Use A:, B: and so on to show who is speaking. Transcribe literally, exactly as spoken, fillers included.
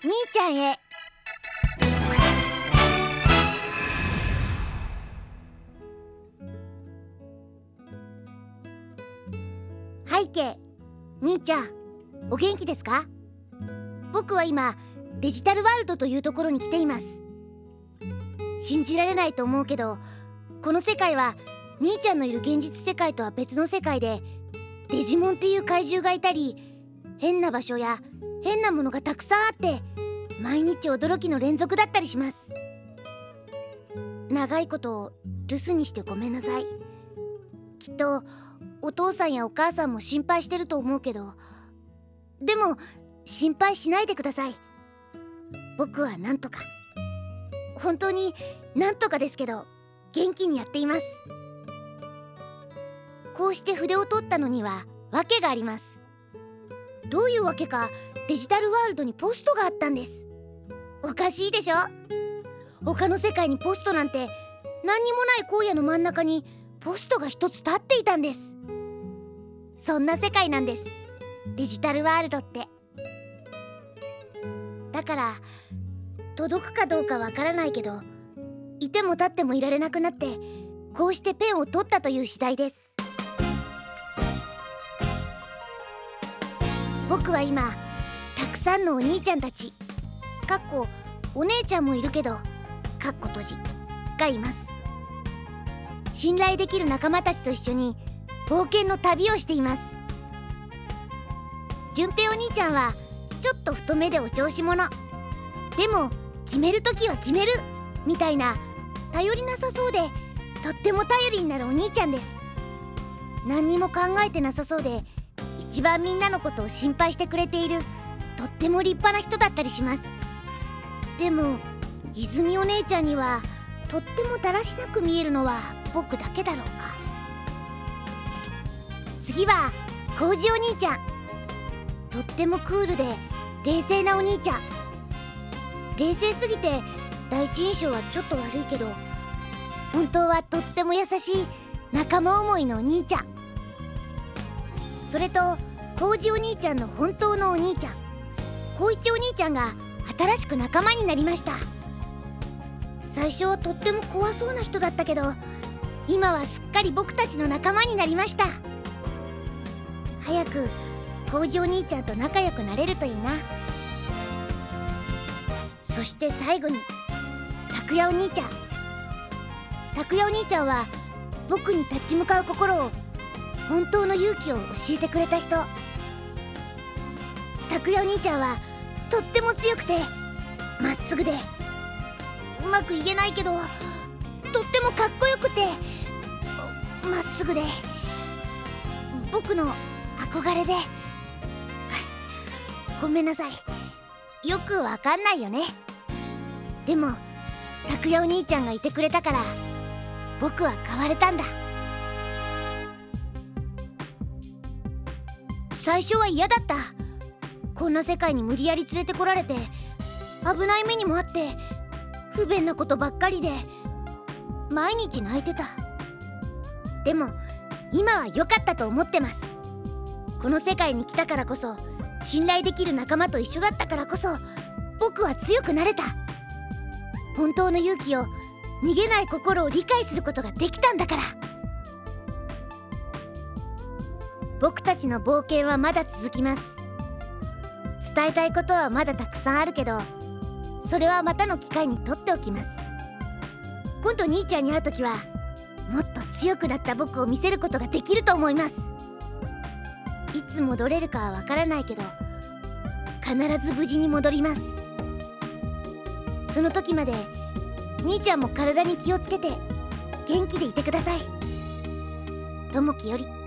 A: 兄ちゃんへ。背景、兄ちゃんお元気ですか？僕は今デジタルワールドというところに来ています。信じられないと思うけど、この世界は兄ちゃんのいる現実世界とは別の世界で、デジモンっていう怪獣がいたり、変な場所や変なものがたくさんあって、毎日驚きの連続だったりします。長いこと留守にしてごめんなさい。きっとお父さんやお母さんも心配してると思うけど、でも心配しないでください。僕はなんとか、本当になんとかですけど元気にやっています。こうして筆を取ったのには訳があります。どういうわけかデジタルワールドにポストがあったんです。おかしいでしょ？他の世界にポストなんて何にもない荒野の真ん中にポストが一つ立っていたんです。そんな世界なんです、デジタルワールドって。だから届くかどうかわからないけど、いても立ってもいられなくなって、こうしてペンを取ったという次第です。僕は今たくさんのお兄ちゃんたち、かっこお姉ちゃんもいるけどかっこ閉じがいます。信頼できる仲間たちと一緒に冒険の旅をしています。順平お兄ちゃんはちょっと太めでお調子者でも、決めるときは決めるみたいな頼りなさそうで、とっても頼りになるお兄ちゃんです。何にも考えてなさそうで、一番みんなのことを心配してくれているとっても立派な人だったりします。でも泉お姉ちゃんにはとってもだらしなく見えるのは僕だけだろうか。次は浩二お兄ちゃん、とってもクールで冷静なお兄ちゃん。冷静すぎて第一印象はちょっと悪いけど、本当はとっても優しい仲間思いのお兄ちゃん。それと浩二お兄ちゃんの本当のお兄ちゃん、浩一お兄ちゃんが新しく仲間になりました。最初はとっても怖そうな人だったけど、今はすっかり僕たちの仲間になりました。早く浩二お兄ちゃんと仲良くなれるといいな。そして最後に拓也お兄ちゃん。拓也お兄ちゃんは僕に立ち向かう心を、本当の勇気を教えてくれた人。拓也お兄ちゃんはとっても強くてまっすぐで、うまく言えないけどとってもかっこよくてまっすぐで、僕の憧れで。ごめんなさい、よくわかんないよね。でも拓也お兄ちゃんがいてくれたから僕は変われたんだ。最初は嫌だった。こんな世界に無理やり連れてこられて、危ない目にもあって不便なことばっかりで毎日泣いてた。でも今は良かったと思ってます。この世界に来たからこそ、信頼できる仲間と一緒だったからこそ、僕は強くなれた。本当の勇気を、逃げない心を理解することができたんだから。僕たちの冒険はまだ続きます。伝えたいことはまだたくさんあるけど、それはまたの機会に取っておきます。今度兄ちゃんに会うときはもっと強くなった僕を見せることができると思います。いつ戻れるかはわからないけど、必ず無事に戻ります。その時まで兄ちゃんも体に気をつけて元気でいてください。ともきより。